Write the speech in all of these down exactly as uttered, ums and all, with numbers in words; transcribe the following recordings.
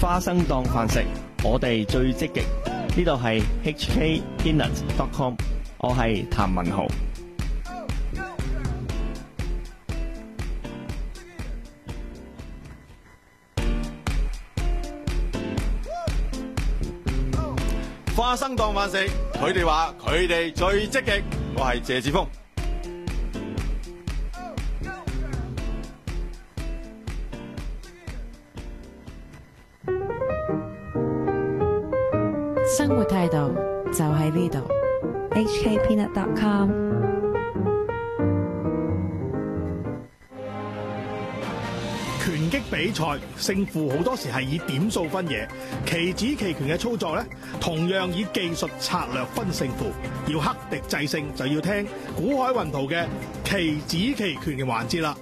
花生當飯食，我哋最積極。呢度係 H K Peanut dot com， 我係譚文豪。 花生當飯食，佢哋話佢哋最積極。我係謝志峰。 生活態度就喺呢度 ，H K Peanut dot com。 拳擊比賽勝負好多時係以點數分野，棋子棋拳嘅操作咧，同樣以技術策略分勝負。要克敵制勝，就要聽古海雲圖嘅棋子棋拳嘅環節啦。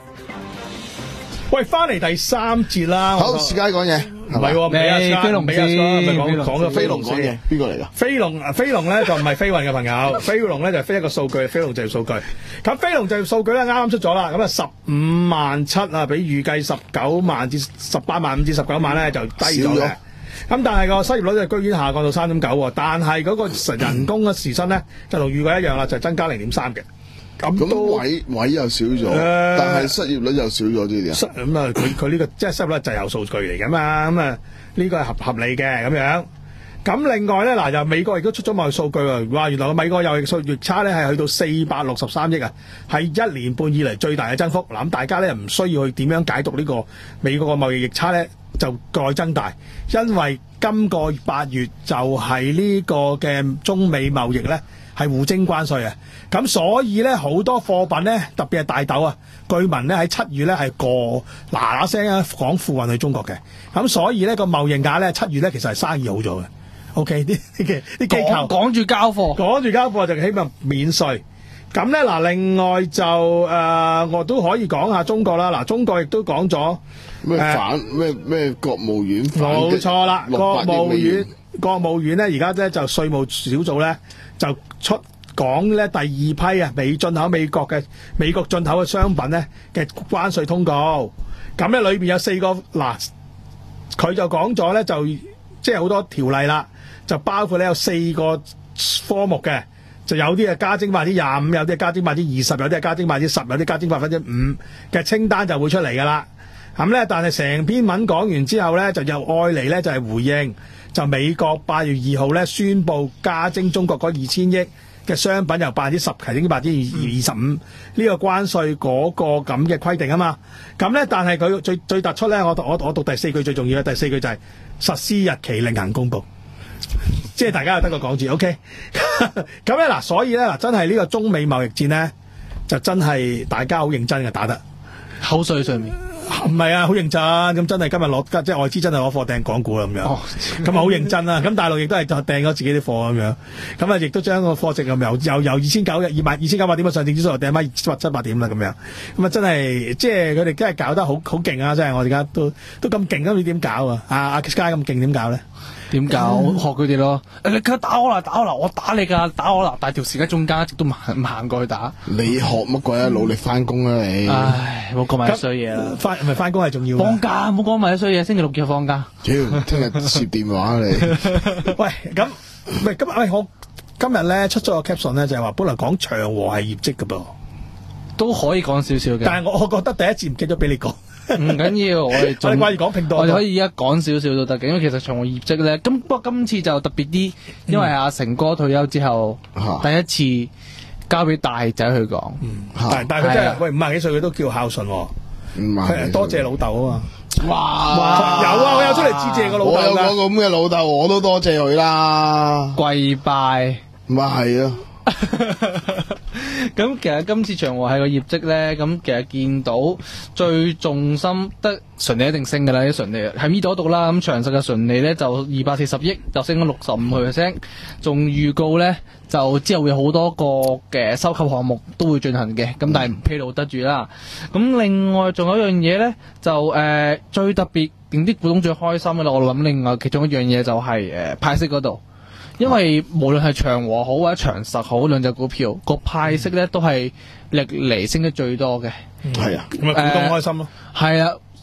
喂，翻嚟第三節啦。 好，時間講嘢。 唔係喎，俾阿飛龍俾阿咪講講咗飛龍講嘢，邊個嚟㗎？ 飛龍飛龍咧就唔係飛運嘅朋友，飛龍咧就飛一個數據，飛龍就業數據。咁飛龍就業數據咧啱啱出咗啦，咁啊十五萬七啊，比預計十九萬至十八萬五至十九萬咧就低咗嘅。咁但係個失業率就居然下降到三點九喎，但係嗰個人工嘅時薪咧就同預計一樣啦，就增加零點三嘅。 咁都位位又少咗，呃、但係失業率又少咗啲啲啊。咁啊，佢佢呢個即係失業率就有數據嚟㗎嘛，咁啊呢個係合合理嘅咁樣。咁另外咧嗱，又美國亦都出咗貿易數據喎，話原來個美國貿易數逆差咧係去到四百六十三億啊，係一年半以嚟最大嘅增幅。嗱，咁大家咧唔需要去點樣解讀呢個美國嘅貿易逆差咧，就再增大，因為今個八月就係呢個嘅中美貿易咧係互徵關稅啊，咁所以咧好多貨品咧，特別係大豆啊，據聞咧喺七月咧係過嗱嗱聲啊港付運去中國嘅，咁所以咧個貿易額咧七月咧其實係生意好咗嘅。OK， 啲啲啲機構趕住交貨， 趕住交貨就希望免稅。咁咧嗱，另外就誒、呃、我都可以講下中國啦。嗱，中國亦都講咗咩反咩咩國務院冇錯啦，國務院國務院咧而家咧就稅務小組咧就出講咧第二批啊美進口美國嘅美國進口嘅商品咧嘅關稅通告。咁咧裏邊有四個嗱，佢就講咗咧就即係好多條例啦，就包括咧有四個科目嘅。就有啲係加徵百分之廿五，有啲係加徵百分之二十，有啲係加徵百分之十，有啲加徵百分之五嘅清單就會出嚟㗎啦。咁咧，但係成篇文講完之後咧，就又愛嚟咧就係回應，就美國八月二號咧宣布加徵中國嗰二千億嘅商品由百分之十提升百分之二十五呢個關稅嗰個咁嘅規定啊嘛。咁咧，但係佢最最突出咧，我我我讀第四句最重要嘅第四句就係實施日期另行公佈。即係大家又得個講字 ，OK？ 咁咧嗱，所以咧嗱，真係呢個中美貿易戰咧，就真係大家好認真嘅打得口水上面， 唔係啊，好認真咁，真係今日攞即係外資真係攞貨訂港股啦咁樣，咁啊好認真啦。咁大陸亦都係訂咗自己啲貨咁樣，咁啊亦都將個貨值咁由由由二千九二萬二千九百點嘅上證指數訂翻七百點啦咁樣，咁啊真係即係佢哋真係搞得好好勁啊！真係我而家都都咁勁，咁你點搞啊？阿阿 Sky 咁勁點搞咧？ 點搞？學佢哋咯！你佢打我啦，打我啦，我打你噶，打我啦！但係條時間中間一直都唔行唔行過去打。 你學乜鬼啊？努力翻工啊你！ 唉，冇講埋啲衰嘢啦。 翻唔係翻工係重要。 放假冇講埋啲衰嘢，星期六日放假。 屌，聽日接電話你。 喂，咁喂今日喂我今日咧出咗個 caption 咧，就係話本來講長和係業績噶噃， 都可以講少少嘅。 但係我我覺得第一節唔記得俾你講。 唔緊要，我哋我哋關於講拼多多， 我哋可以而家講少少都得嘅，因為其實長和業績咧，咁不過今次就特別啲，因為阿成哥退休之後， 嗯、 第一次交俾大仔去講， 嗯、但但係佢真係喂五廿幾歲佢都叫孝順，佢多謝老豆啊嘛， 哇， 哇有啊，我有出嚟致謝個老豆， 我有個咁嘅老豆，我都多謝佢啦， 跪拜， 咪係啊。 咁其實今次長和係個業績咧，咁其實見到最重心得純利一定升㗎啦，啲純利喺呢度度啦。咁長實嘅純利咧就二百四十億，就升咗六十五 percent， 仲預告咧就之後會有好多個嘅收購項目都會進行嘅，咁但係唔披露得住啦。咁另外仲有一樣嘢咧，就誒、呃、最特別令啲股東最開心嘅啦，我諗另外其中一樣嘢就係、是、誒、呃、派息嗰度。因為無論係長和好或者長實好兩隻股票個派息咧都係歷嚟升得最多嘅。 係、嗯、啊，咁啊股東開心咯。 係、呃、啊，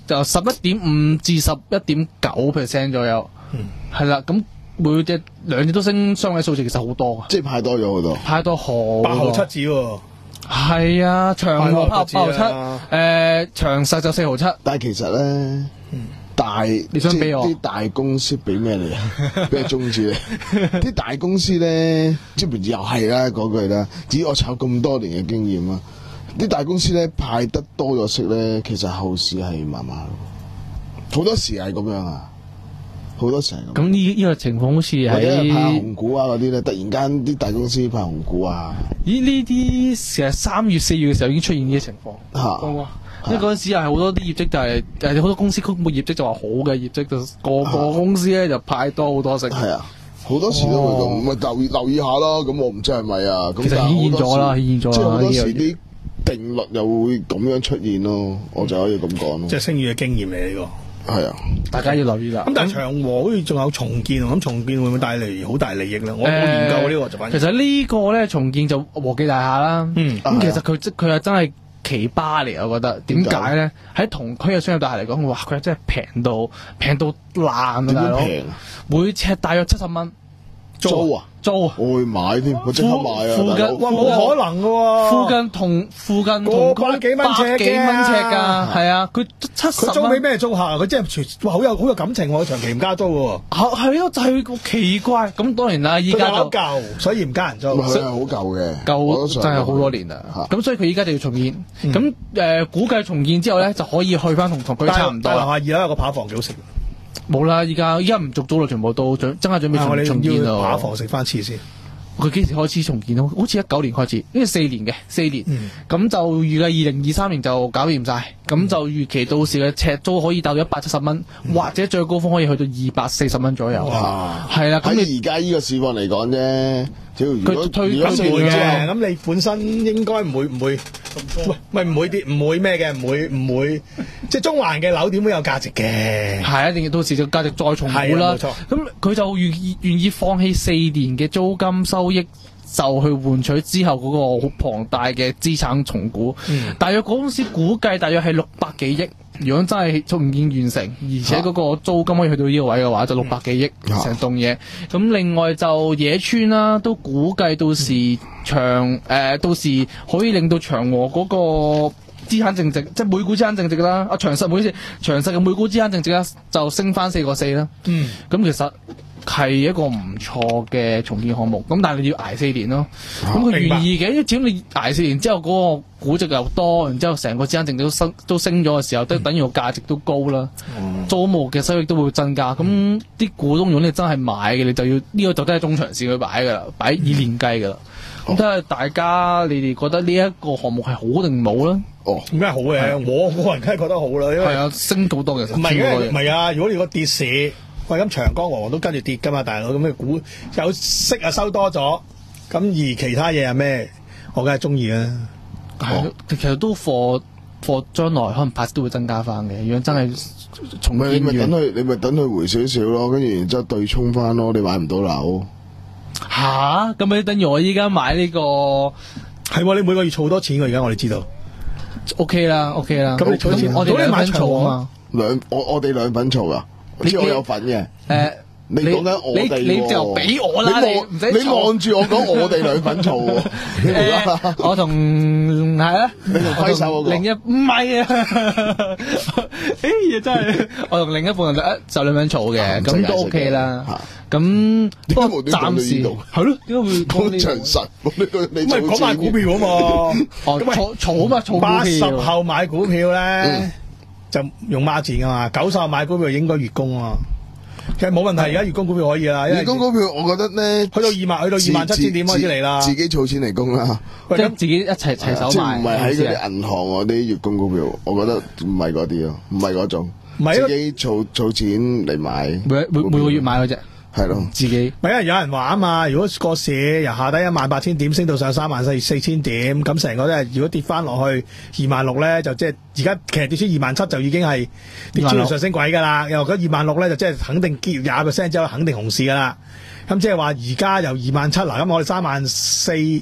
就十一點五至十一點九 percent 左右，係啦、嗯，咁每隻兩隻都升雙位數字，其實好多啊， 即係派多咗好多， 派多好八號七字喎， 係啊，長和八號七，誒、呃、長實就四號七， 但係其實咧。嗯大你想俾我啲大公司俾咩你啊？俾個中字你？啲大公司咧，即係又係啦嗰句啦。只要我炒咁多年嘅經驗啦，啲大公司咧派得多咗息咧，其實後市係麻麻。好多時係咁樣啊，好多時係咁。 咁呢呢個情況好似喺或者係派紅股啊嗰啲咧，突然間啲大公司派紅股啊。 咦？呢啲其實三月四月嘅時候已經出現呢啲情況。 嚇！ 因為嗰陣時係好多啲業績就係誒好多公司公佈業績就話好嘅業績，就個個公司咧就派多好多息。 係啊，好多時都會咁，咪、哦、留意留意下咯。咁我唔知係咪啊？咁其實顯現咗啦，顯現咗啦。 即係好多時啲定律又會咁樣出現咯，我就可以咁講咯。 即係星宇嘅經驗嚟呢個。係啊， 大家要留意啦。 咁但係長和好似仲有重建，咁重建會唔會帶嚟好大利益咧？我冇研究呢個就反。其實呢個咧重建就和記大廈啦。嗯，咁其實佢即佢係真係。奇葩嚟，我覺得點解咧？喺同區嘅商業大廈嚟講，哇！佢真係平到平到爛啊，大佬！每尺大約七十蚊租啊！ 租啊！ 我會買添，我即刻買啊！ 附近哇，冇可能嘅喎！ 附近同附近同百幾蚊尺百幾蚊尺㗎，係啊！佢七十蚊。 佢租俾咩租客？佢真係全哇，好有好有感情喎！長期唔加租喎。 係係咯，就係個奇怪。咁當然啦，依家就舊，所以唔加人租。 佢係好舊嘅， 舊真係好多年啦。咁所以佢依家就要重建。咁誒估計重建之後咧，就可以去翻同同區差唔多。 但係樓下二樓有個扒房幾好食。 冇啦，依家依家唔續租啦，全部都準真係準備重重建咯。 扒房食翻次先。 佢幾時開始重建？好似一九年開始，因為四年嘅四年，咁、嗯、就預計二零二三年就搞掂晒。咁、嗯、就預期到時嘅尺租可以達到一百七十蚊，嗯、或者最高峰可以去到二百四十蚊左右。哇！係啦，咁你而家呢個市況嚟講啫。 佢推咁唔會嘅，咁你本身應該唔會唔會，喂唔會跌，唔會咩嘅，唔會唔會，即係中環嘅樓點會有價值嘅？係一定要到時就價值再重估啦。冇錯。咁佢就願意願意放棄四年嘅租金收益，就去換取之後嗰個好龐大嘅資產重估。嗯。大約嗰陣時估計大約係六百幾億。如果真係重建完成，而且嗰個租金可以去到呢個位嘅話，就六百幾億成棟嘢。咁另外就野村啦，都估計到時長誒、呃，到時可以令到長和嗰個資產淨值，即係每股資產淨值啦。啊，長實每次長實嘅每股資產淨值啦，就升翻四個四啦。嗯，咁其實係一個唔錯嘅重建項目。咁但係你要捱四年咯。咁佢願意嘅，因為只要你捱四年之後嗰個估值又多，然之後成個資產淨值都升都升咗嘅時候，都等於個價值都高啦。嗯、租務嘅收益都會增加。咁啲、嗯、股東如果你真係買嘅，你就要呢、這個就真係中長線去擺噶啦，擺以年計噶啦。咁睇下大家你哋覺得呢一個項目係好定冇咧？ 哦，咁梗係好嘅，啊、我個人梗係覺得好啦，因為係啊，升好多嘅。唔係唔係啊！如果你個跌市，喂咁長江黃都跟住跌噶嘛，大佬咁嘅股有息啊收多咗，咁而其他嘢係咩？我梗係中意啦。 係、哦，其實都貨貨將來可能派息都會增加翻嘅。如果真係重建， 你咪等佢，你咪等佢回少少咯，跟住然之後對沖翻咯，你買唔到樓。 吓，咁你等於我依家買呢、這個係、啊，你每個月儲多錢嘅，而家我哋知道。 O K 啦，O K 啦。 咁你儲錢， 我哋兩份儲啊嘛。 兩我我哋兩份儲啊，知我有份嘅。誒、呃，你講緊我哋， 你就俾我啦，你唔使你望住我講我哋兩份儲。 誒，我同係啊， 你同揮手嗰個。 另一唔係啊，誒，真係我同另一半就就兩份儲嘅，咁都 O K 啦。咁不過暫時係咯，點解會講長實？唔係講買股票啊嘛， 哦，儲儲嘛，儲股票。 八十後買股票咧，就用孖展噶嘛，九十後買股票應該月供啊。其實冇問題，而家月供股票可以啦。月供股票我覺得咧， 去到二萬，去到二萬七千點開始嚟啦。 自己儲錢嚟供啦， 即係自己一齊齊手買。 唔係喺嗰啲銀行嗰啲月供股票，我覺得唔係嗰啲咯，唔係嗰種。自己儲儲錢嚟買， 每每每個月買嗰隻。 係咯， 自己咪因為有人話啊嘛，如果個市由下低一萬八千點升到上三萬四四千點，咁成個咧，如果跌翻落去二萬六咧，就即係而家其實跌穿二萬七就已經係跌穿上升軌噶啦。又嗰二萬六咧，就即係肯定跌廿 percent 之後肯定熊市噶啦。咁即係話而家由二萬七嗱，咁我哋三萬四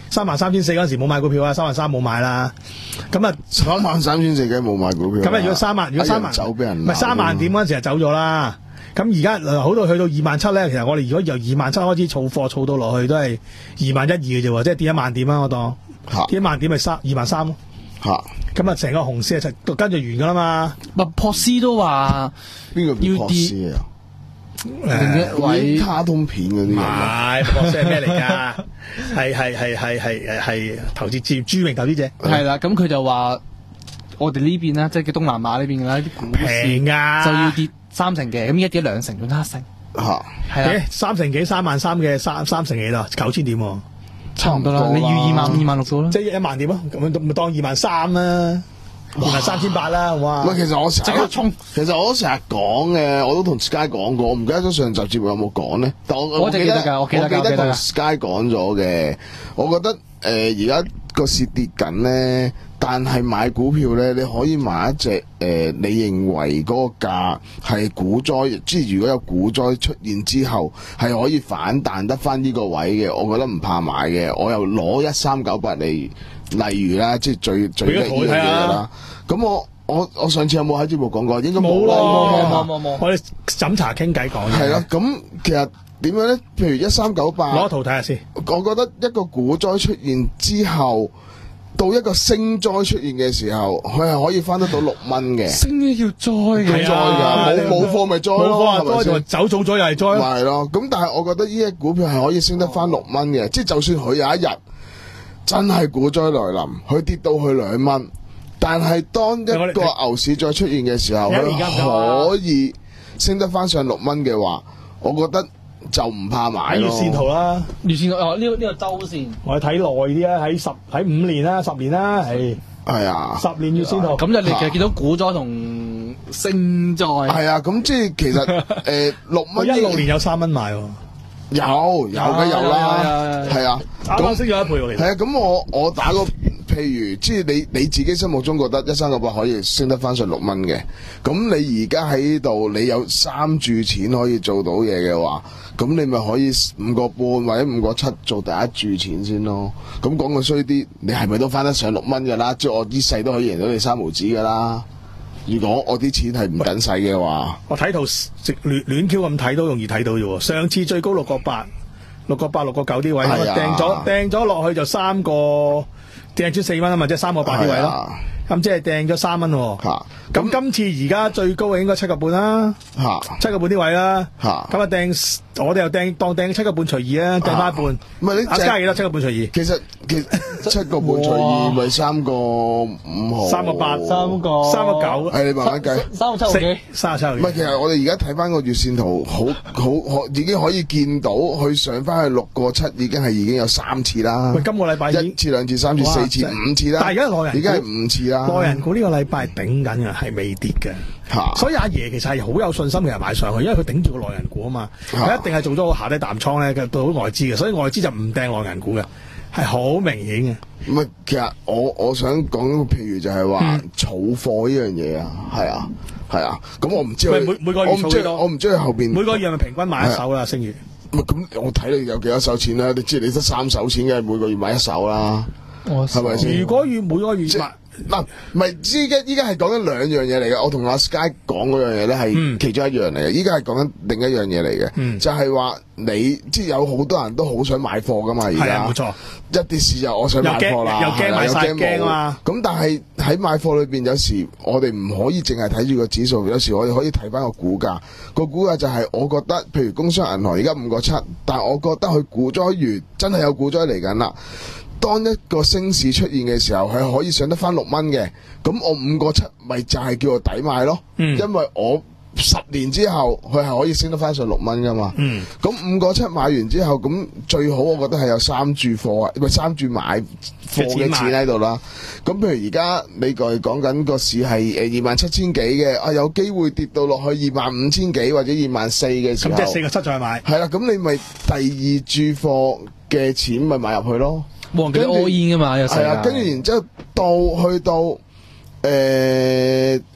三萬三千四嗰陣時冇買股票啊，三萬三冇買啦。咁啊， 三萬三千四梗冇買股票。 咁啊，如果三萬，如果三萬走俾人， 唔係三萬點嗰陣時就走咗啦。咁而家好到去到二萬七咧，其實我哋如果由二萬七開始儲貨，儲到落去都係二萬一二嘅啫喎，即係跌一萬點啊！我當跌一萬點咪三二萬三咯。嚇！咁啊，成個熊市啊，就跟住完噶啦嘛。 麥珀斯都話邊個叫珀斯啊？誒，位卡通片嗰啲人。 唔係，麥珀斯係咩嚟㗎？係係係係係係投資專著名投資者。 係啦，咁佢就話我哋呢邊啦，即係叫東南亞呢邊嘅啦，啲股市平㗎， 就要跌三成嘅，咁而家跌兩成，仲差一成。 嚇！ 係啦， 三成幾三萬三嘅三三成幾啦，九千點喎。 差唔多啦，你預二萬二萬六到啦， 即係一萬點咯，咁咪當二萬三啦，二萬三千八啦，哇！ 唔係，其實我成日即刻衝， 其實我都成日講嘅，我都同 Sky 講過，我唔記得咗上集節目有冇講咧。但我我記得㗎，我記得我記得同 Sky 講咗嘅。我覺得誒而家個市跌緊咧，但係買股票咧，你可以買一隻誒、呃，你認為嗰個價係股災，即係如果有股災出現之後，係可以反彈得翻呢個位嘅，我覺得唔怕買嘅。我又攞一三九八嚟，例如啦，即係最最得意嘅嘢啦。咁我我我上次有冇喺節目講過？應該冇啦， 冇冇冇冇。我哋飲茶傾偈講。 係啦，咁其實點樣咧？譬如一三九八， 攞圖睇下先。 我覺得一個股災出現之後，到一個升災出現嘅時候，佢係可以翻得到六蚊嘅。 升嘅要災嘅， 災㗎，冇冇貨咪災咯，係咪先？ 走早咗又係災咯。 係咯，咁但係我覺得呢隻股票係可以升得翻六蚊嘅，即係就算佢有一日真係股災來臨，佢跌到去兩蚊，但係當一個牛市再出現嘅時候，佢可以升得翻上六蚊嘅話，我覺得就唔怕買咯。 月線圖啦， 月線哦呢個呢個周線， 我哋睇耐啲啦，喺十喺五年啦，十年啦，係係啊， 十年月線圖。 咁就你其實見到股災同升災。 係啊，咁即係其實誒六蚊一六年有三蚊買喎。 有有嘅有啦，係啊， 啱啱升咗一倍喎。 係啊，咁我我打個譬如，即係你你自己心目中覺得一三九八可以升得翻上六蚊嘅，咁你而家喺度你有三注錢可以做到嘢嘅話，咁你咪可以五個半或者五個七做第一注錢先咯。咁講句衰啲，你係咪都翻得上六蚊㗎啦？即係我呢世都可以贏到你三毫子㗎啦。如果我啲錢係唔緊使嘅話， 我睇圖直亂亂 Q 咁睇都容易睇到啫喎。上次最高六個八、六個八、六個九啲位，掟咗掟咗落去就三個掟出四蚊啊嘛，即係三個八啲位咯。咁即係掟咗三蚊喎。嚇！咁今次而家最高應該七個半啦。嚇！七個半啲位啦。嚇！咁啊掟，我哋又掟當掟七個半除二啊，掟翻一半。 唔係你阿加幾多？七個半除二。 其實其實七個半除二咪三個五毫。 三個八，三個三個九。 係你慢慢計。 三個七毫幾？ 三個七毫幾。 唔係，其實我哋而家睇翻個月線圖，好好可已經可以見到佢上翻去六個七，已經係已經有三次啦。 喂，今個禮拜一次、兩次、三次、四次、五次啦。 但係而家內人已經係五次啦。 內人股呢個禮拜頂緊嘅係未跌嘅， 嚇。 所以阿爺其實係好有信心其實買上去，因為佢頂住個內人股啊嘛，佢一定係做咗個下低淡倉咧，到外資嘅，所以外資就唔掟內人股嘅，係好明顯嘅。 唔係，其實我我想講個譬如就係話儲貨呢樣嘢啊，係啊，係啊。咁我唔知每每個月儲幾多？ 我唔知佢後邊每個月係咪平均買一手啦？星月。 咁我睇你有幾多手錢啦？你知你得三手錢嘅，每個月買一手啦，係咪先？ 如果月每個月買嗱，唔係依家依家係講緊兩樣嘢嚟嘅。我同阿 Sky 講嗰樣嘢咧係其中一樣嚟嘅。依家係講緊另一樣嘢嚟嘅，嗯、就係話你即係有好多人都好想買貨噶嘛。而家冇錯， 一啲事就我想買貨啦， 又驚買晒驚啊嘛。 咁但係喺買貨裏邊，有時我哋唔可以淨係睇住個指數，有時我哋可以睇翻個股價。個股價就係我覺得，譬如工商銀行而家五個七，但係我覺得佢股災完真係有股災嚟緊啦。當一個升市出現嘅時候，係可以上得翻六蚊嘅，咁我五個七咪就係叫做抵買咯，嗯、因為我十年之後佢係可以升得翻上六蚊噶嘛。咁五個七買完之後，咁最好我覺得係有三注貨啊，唔係三注買貨嘅錢喺度啦。咁譬如而家你講講緊個市係誒二萬七千幾嘅，啊有機會跌到落去二萬五千幾或者二萬四嘅時候， 咁即係四個七再買。 係啦，咁你咪第二注貨嘅錢咪買入去咯。 冇人叫 all in 噶嘛，有時係啊，跟住然之後到去到誒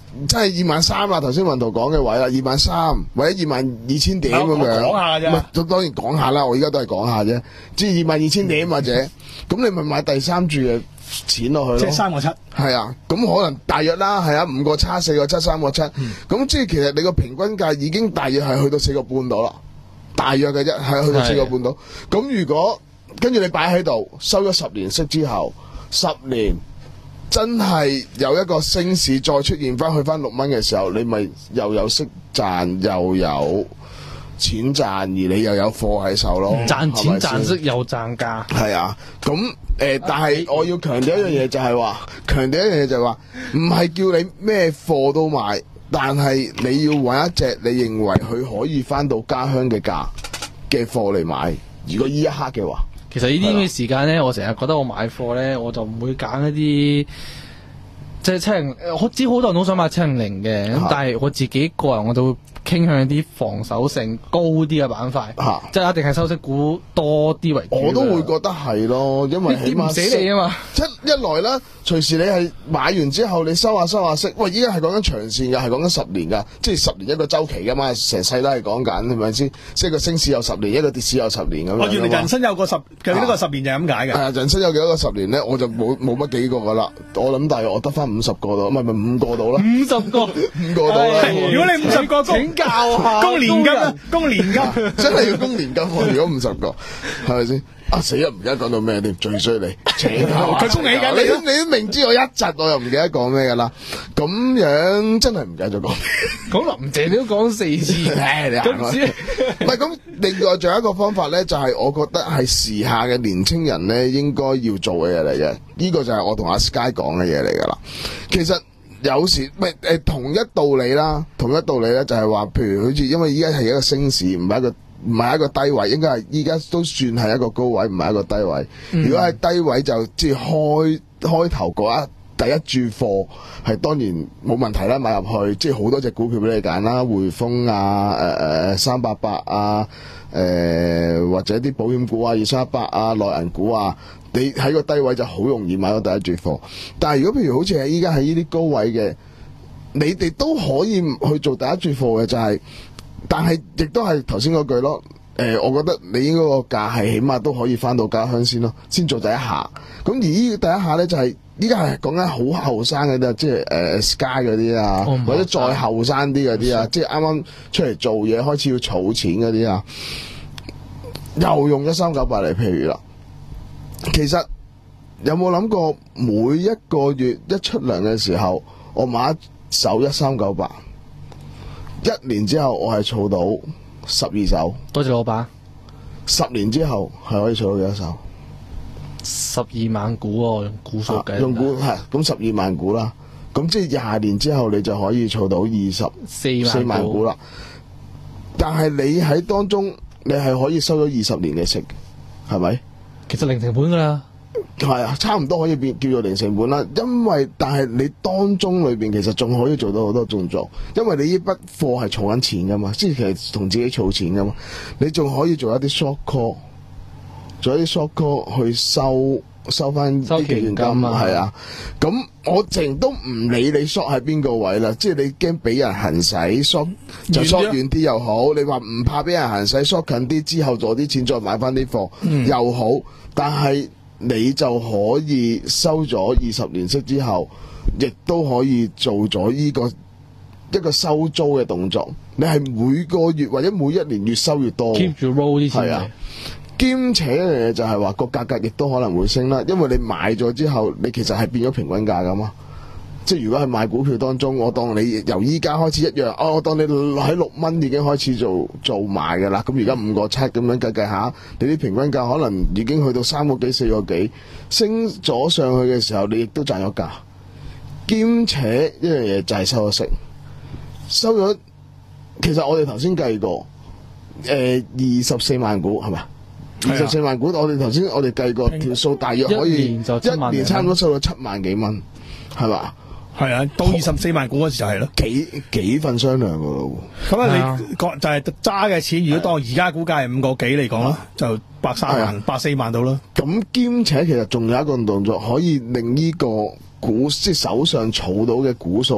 真係二萬三啦，頭先雲圖講嘅位啦，二萬三或者二萬二千點咁樣。 講下啫。 唔係，當然講下啦，我而家都係講下啫。即係二萬二千點或者，咁你咪買第三注嘅錢落去咯。 即係三個七。 係啊，咁可能大約啦，係啊，五個七、四個七、三個七，咁、嗯、即係其實你個平均價已經大約係去到四個半度啦，大約嘅啫，係去到四個半度。咁如果跟住你擺喺度，收咗十年息之後，十年。真係有一個升市再出現翻去翻六蚊嘅時候，你咪又有息賺又有錢賺，而你又有貨喺手咯。 賺錢賺息又賺價。 係啊，咁誒、呃，但係我要強調一樣嘢就係話，強調一樣嘢就係話，唔係叫你咩貨都買，但係你要揾一隻你認為佢可以翻到家鄉嘅價嘅貨嚟買。如果呢一刻嘅話。 其實呢啲咁嘅時間咧，我成日覺得我買貨咧，我就唔會揀一啲即係七零，我知好多人都想買七零零嘅，咁但係我自己個人我就會傾向一啲防守性高啲嘅板塊， 啊、 即係一定係收息股多啲為主。 我都會覺得係咯，因為起碼唔死你啊嘛！ 即一來啦，隨時你係買完之後，你收下收下息。喂，依家係講緊長線㗎，係講緊十年㗎，即係十年一個週期㗎嘛，成世都係講緊，係咪先？即係個升市有十年，一個跌市有十年咁樣。 我原來人生有個十，幾多個十年就係咁解嘅。 係啊，人生有幾多個十年咧？我就冇冇乜幾個㗎啦。我諗大約我得翻五十個度，唔係唔係五個度啦。 五十個， 五個度啦。 如果你五十個請教下， 供年金啊，供年金， 真係要供年金喎！如果五十個，係咪先？啊死啦！唔記得講到咩添？最衰你請佢恭喜緊你，你都明知我一窒，我又唔記得講咩㗎啦。咁樣真係唔記得咗講。 講林鄭你都講四次， 唉，你行啦。唔係咁，另外仲有一個方法咧，就係我覺得係時下嘅年青人咧應該要做嘅嘢嚟嘅。呢個就係我同阿 Sky 講嘅嘢嚟㗎啦。其實有時唔係誒同一道理啦，同一道理咧就係話，譬如好似因為依家係一個升市，唔係一個。唔係一個低位，應該係依家都算係一個高位，唔係一個低位。嗯、如果係低位就即係開開頭嗰一第一注貨係當然冇問題啦，買入去即係好多隻股票俾你揀啦，匯豐啊、誒誒三八八啊、誒、呃、或者啲保險股啊、二三一八啊、內銀股啊，你喺個低位就好容易買到第一注貨。但係如果譬如好似係依家喺呢啲高位嘅，你哋都可以去做第一注貨嘅，就係、是。但係亦都係頭先嗰句咯，誒、呃，我覺得你應該個價係起碼都可以翻到家鄉先咯，先做第一下。咁而呢第一下咧就係依家係講緊好後生嗰啲，即係誒、呃、Sky 嗰啲啊，哦、或者再後生啲嗰啲啊，即係啱啱出嚟做嘢開始要儲錢嗰啲啊，又用一三九八嚟譬如啦。其實有冇諗過每一個月一出糧嘅時候，我買一手一三九八？一年之後我係儲到十二手， 多謝老闆。 十年之後係可以儲到幾多手？ 十二萬股喎、哦，用股數計、啊。 用股係咁十二萬股啦，咁即係廿年之後你就可以儲到二十四萬股啦。但係你喺當中你係可以收咗二十年嘅息，係咪？ 其實零成本噶啦。 係啊，差唔多可以變叫做零成本啦。因為但係你當中裏邊其實仲可以做到好多動作，因為你呢筆貨係儲緊錢噶嘛，即係其實同自己儲錢噶嘛。你仲可以做一啲 short call， 做一啲 short call 去收收翻啲期權金啊，係啊。咁我淨都唔理你 short 喺邊個位啦，即係你驚俾人行使 short 就 short 遠啲又好，你話唔怕俾人行使 short 近啲之後攞啲錢再買翻啲貨、嗯、又好，但係。你就可以收咗二十年息之後，亦都可以做咗呢個一個收租嘅動作。你係每個月或者每一年越收越多 ，keep 住 roll 啲錢。 係啊，兼且一樣嘢就係話個價格亦都可能會升啦，因為你買咗之後，你其實係變咗平均價㗎嘛。即係如果係買股票當中，我當你由依家開始一樣，哦，我當你喺六蚊已經開始做做買㗎啦。咁而家五個七咁樣計計下，你啲平均價可能已經去到三個幾、四個幾，升咗上去嘅時候，你亦都賺咗價。兼且一樣嘢就係收咗息，收咗。其實我哋頭先計過，誒二十四萬股係咪？二十四萬股，我哋頭先我哋計過條數，大約可以一年，一年差唔多收到七萬幾蚊，係嘛？ 係啊，到二十四萬股嗰時就係咯， 幾幾份商量噶咯。 咁啊，你就係揸嘅錢，如果當而家估計係五個幾嚟講啦，就百三萬、百四萬到啦。 咁兼且其實仲有一個動作，可以令呢個股即係手上儲到嘅股數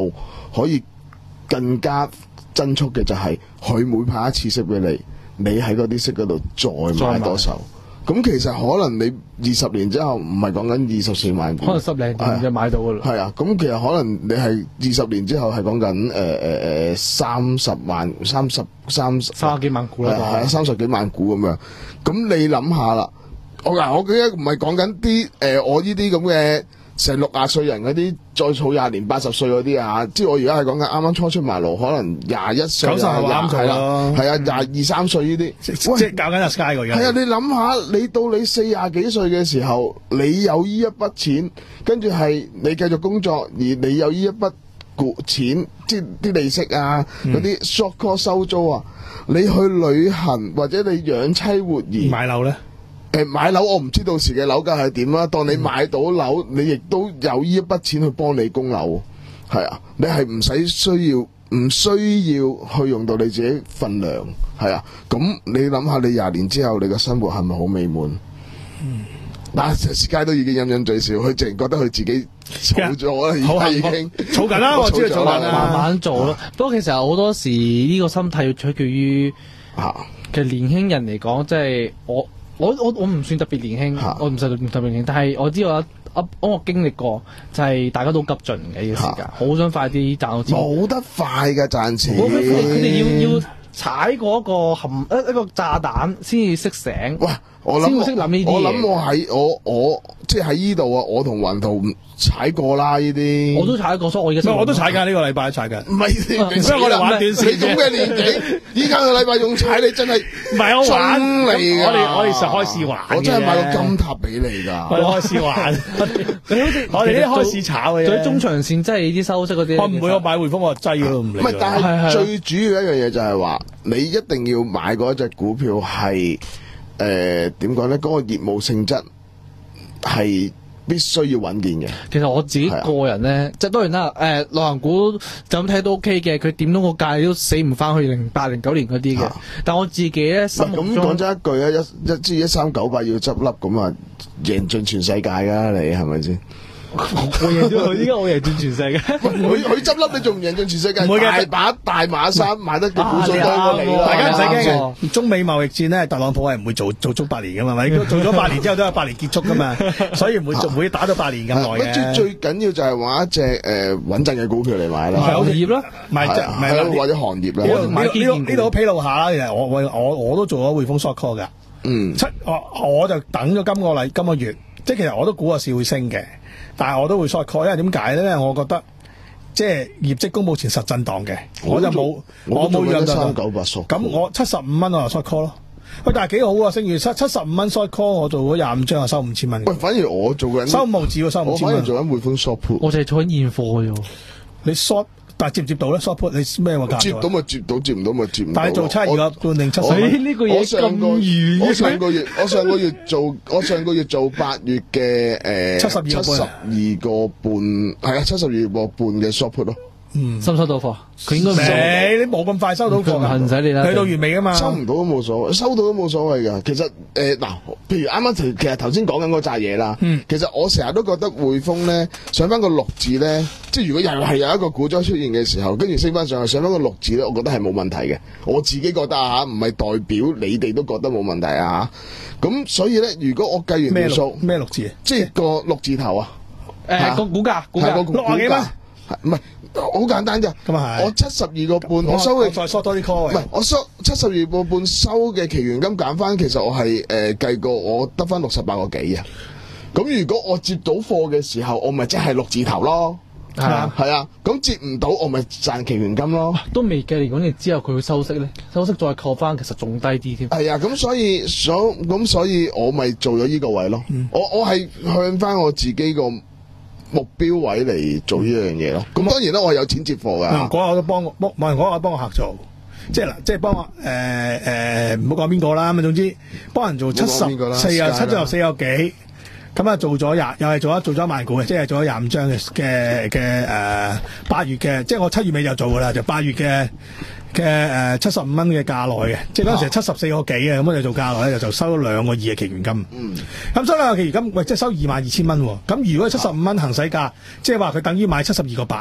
可以更加增速嘅就係佢每派一次息俾你，你喺嗰啲息嗰度再買多手。咁其實可能你二十年之後唔係講緊二十四萬股， 可能十零年就買到噶啦。 係啊，咁其實可能你係二十年之後係講緊誒誒誒三十萬、三十三三十幾萬股啦， 係啊，三十幾萬股咁樣。咁你諗下啦，我嗱我記得唔係講緊啲誒我呢啲咁嘅成六廿歲人嗰啲再儲廿年八十歲嗰啲啊，即係我而家係講緊啱啱初出茅廬，可能廿一歲、 九十後啱做咯， 係啊，廿二三歲呢啲， 即係搞緊阿 Sky 個樣。 係啊，你諗下，你到你四廿幾歲嘅時候，你有呢一筆錢，跟住係你繼續工作，而你有呢一筆股錢，即係啲利息啊，嗰啲 short call 收租啊，你去旅行或者你養妻活兒， 買樓咧？ 誒買樓我唔知到時嘅樓價係點啦，當你買到樓，你亦都有呢一筆錢去幫你供樓，係啊，你係唔使需要唔需要去用到你自己份糧，係啊，咁你諗下你廿年之後你嘅生活係咪好美滿？嗯，嗱，時間都已經飲飲醉笑，佢淨係覺得佢自己儲咗啦，而家已經儲緊啦，我知道儲緊啦， 慢慢做咯。不過其實好多時呢個心態要取決於啊， 其實年輕人嚟講，即係我。我我我唔算特別年輕，啊、我唔算特別年輕，但係我知道我我經歷過，就係、是、大家都急進嘅呢個時間，好、啊、想快啲賺到錢。 冇得快㗎賺錢， 佢哋要要踩過一個含一一個炸彈先至識醒。 喂，我諗先會識諗呢啲嘢。 我諗我喺我我即係喺呢度啊！我同雲圖踩過啦呢啲。 我都踩過，所以我而家我都踩緊呢個禮拜踩緊。唔係， 所以我哋玩短線。 你咁嘅年紀，依家個禮拜仲踩你真係唔係我玩嚟㗎。 我哋我哋實開始玩。 我真係買個金塔俾你㗎。 我哋開始玩。你好似我哋啲開始炒嘅。 最中長線即係呢啲收息嗰啲。 我唔會，我買匯豐我擠都唔理。 唔係，但係最主要一樣嘢就係話，你一定要買嗰隻股票係。誒點講咧？嗰、那個業務性質係必須要穩健嘅。 其實我自己個人咧，啊、即係當然啦。誒、呃，內行股就咁睇都 OK 嘅，佢點到個價都死唔翻去零八零九年嗰啲嘅。啊、但我自己咧，心目中咁講真一句咧，一一支一三九八要執笠咁啊，贏盡全世界㗎，你係咪先？ 我贏咗，依家我贏盡全世界。 佢佢執笠，你仲唔贏盡全世界？ 唔會嘅， 大把大馬山買得嘅股數多過你啦。 大家唔使驚嘅。中美貿易戰咧，特朗普係唔會做做足八年噶嘛？咪做咗八年之後都有八年結束噶嘛？所以唔會唔會打到八年咁耐嘅。 最最緊要就係話一隻誒穩陣嘅股票嚟買啦。 行業啦， 唔係即係或者行業啦。 呢度呢度披露下啦，其實我我我我都做咗匯豐 short call 㗎。 嗯， 七我我就等咗今個禮今個月，即係其實我都估個市會升嘅。但係我都會 short call，因為點解咧？因為我覺得即係業績公佈前實震盪嘅，我就冇我冇讓到。 三九八 short， 咁我七十五蚊我就 short call 咯。喂，但係幾好啊！升完七七十五蚊 short call，我做咗廿五張啊，收五千蚊。 喂，反而我做緊收五毫紙喎，收五千蚊。 我反而做緊匯豐 short put， 我就係做緊現貨嘅啫。 你 short，但係接唔接到咧 short put？你咩價？ 接到咪接到，接唔到咪接唔到。 但係做七二個半定七十？ 呢個嘢咁遠。 我上個月我上個月做我上個月做八月嘅誒七十二七十二個半，係啊七十二個半嘅 short put 咯。 嗯，收唔收到貨？佢應該唔收。你冇咁快收到貨㗎， 唔使你啦。 去到月尾啊嘛。 收唔到都冇所謂，收到都冇所謂㗎。其實誒嗱、呃，譬如啱啱其實頭先講緊嗰扎嘢啦。嗯、其實我成日都覺得匯豐咧上翻個六字咧，即係如果又係有一個股災出現嘅時候，跟住升翻上去上翻個六字咧，我覺得係冇問題嘅。我自己覺得啊嚇，唔係代表你哋都覺得冇問題啊嚇。咁所以咧，如果我計完條數， 咩六字？ 即係個六字頭啊。 誒、呃、個股價，股價六廿幾蚊。 唔係好簡單啫， 咁啊係。 我七十二個半，我收嘅再縮多啲 call。 唔係我收七十二個半收嘅期權金減翻，其實我係誒計過，我得翻六十八個幾啊。咁如果我接到貨嘅時候，我咪即係六字頭咯。係啊，係啊。咁接唔到，我咪賺期權金咯。 都未計嚟講，你之後佢會收息咧，收息再扣翻，其實仲低啲添。 係啊，咁所以所咁所以我咪做咗呢個位咯。嗯、我我係向翻我自己個目標位嚟做呢樣嘢咯，咁、嗯、當然啦，我係有錢接貨噶。 嗰日我都幫我幫，冇人講我幫我客做，即係嗱，即係幫我誒誒，唔好講邊個啦，咁總之幫人做七十四啊，七十四個幾，咁啊做咗廿，又係做咗做咗一萬股嘅，即係做咗廿五張嘅嘅嘅誒八月嘅，即係我七月尾就做噶啦，就八月嘅嘅誒七十五蚊嘅價內嘅，即係嗰陣時係七十四個幾嘅，咁我就做價內咧就就收咗兩個二嘅期權金。嗯，咁收兩個期權金，喂，即係收二萬二千蚊喎。咁如果七十五蚊行使價，即係話佢等於買七十二個八。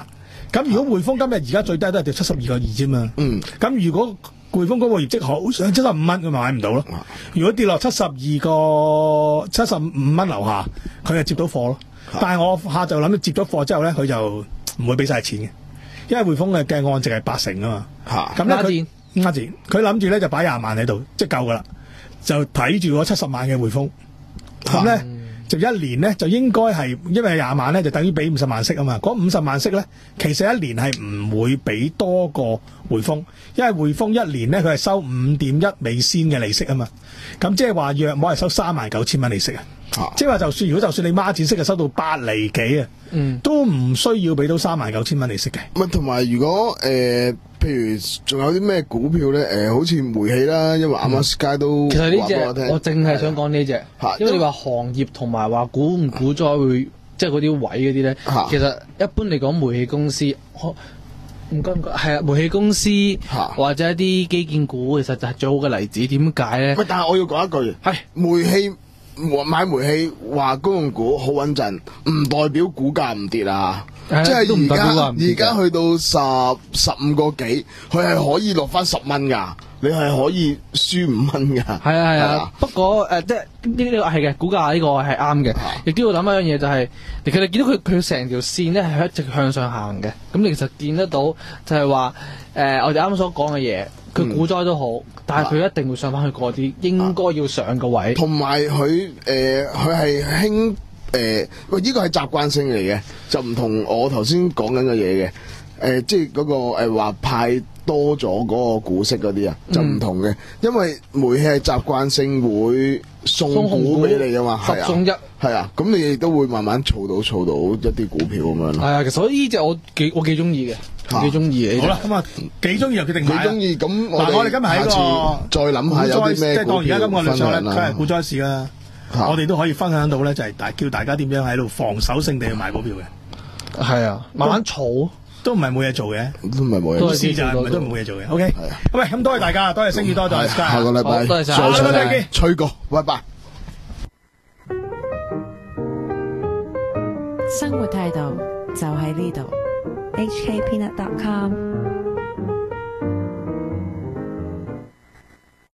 咁如果匯豐今日而家最低都係跌七十二個二啫嘛。 嗯。 咁如果匯豐嗰個業績好上七十五蚊，佢咪買唔到咯。如果跌落七十二個七十五蚊樓下，佢就接到貨咯。但係我下晝諗住接咗貨之後咧，佢就唔會俾晒錢嘅，因為匯豐嘅嘅按值係八成啊嘛。嚇。咁咧佢啱字，佢諗住咧就擺廿萬喺度，即係夠噶啦，就睇住嗰七十萬嘅匯豐。咁咧。就一年咧就應該係，因為廿萬咧就等於俾五十萬息啊嘛。嗰五十萬息咧，其實一年係唔會俾多過匯豐，因為匯豐一年咧佢係收五點一美仙嘅利息啊嘛。咁即係話約莫係收三萬九千蚊利息啊。即係話就算如果就算你孖展息係收到八厘幾啊，嗯，都唔需要俾到三萬九千蚊利息嘅。 唔係同埋如果誒、呃，譬如仲有啲咩股票咧？誒、呃，好似煤氣啦，因為啱啱 Sky 都其實呢隻我聽， 我淨係想講呢隻，因為你話行業同埋話股唔股災會，即係嗰啲位嗰啲咧，其實一般嚟講煤氣公司，唔該唔該，係啊，煤氣公司或者一啲基建股，其實就係最好嘅例子。點解咧？ 喂，但係我要講一句，係煤氣。買煤氣話公用股好穩陣，唔代表股價唔跌啊！即係而家而家去到十十五個幾，佢係可以落翻十蚊噶，你係可以輸五蚊噶。 係啊係啊，不過誒，即係呢呢個係嘅，股價呢個係啱嘅，亦都要諗一樣嘢就係、是，其實你見到佢佢成條線咧係一直向上行嘅，咁你其實見得到就係話誒，我哋啱啱所講嘅嘢。佢股災都好，嗯、但係佢一定會上翻去嗰啲應該要上嘅位。 同埋佢誒，佢係興誒，喂，呢個係習慣性嚟嘅，就唔同我頭先講緊嘅嘢嘅。誒、呃，即係嗰、那個誒話、呃、派多咗嗰個股息嗰啲啊，就唔同嘅、嗯。因為煤氣係習慣性會送股俾你噶嘛， 十送一。 係啊，咁你亦都會慢慢儲到儲到一啲股票咁樣咯。係啊，其實所以呢隻我幾我幾中意嘅。幾中意好啦，咁啊幾中意就決定買。 幾中意咁， 嗱我哋今日喺個再諗下有啲咩即係當而家今個上咧，佢係股災市啦。 啊、 我哋都可以分享到咧，就係大叫大家點樣喺度防守性地去買股票嘅。 係啊，慢慢儲都唔係冇嘢做嘅， 都唔係冇嘢。 股市就係唔係都冇嘢做嘅。O K，係啊。喂，咁多謝大家，多謝星宇，多謝 Sky。 下個禮拜多謝晒， 再再見， 吹過，拜拜。 生活態度就喺呢度。H K Peanut dot com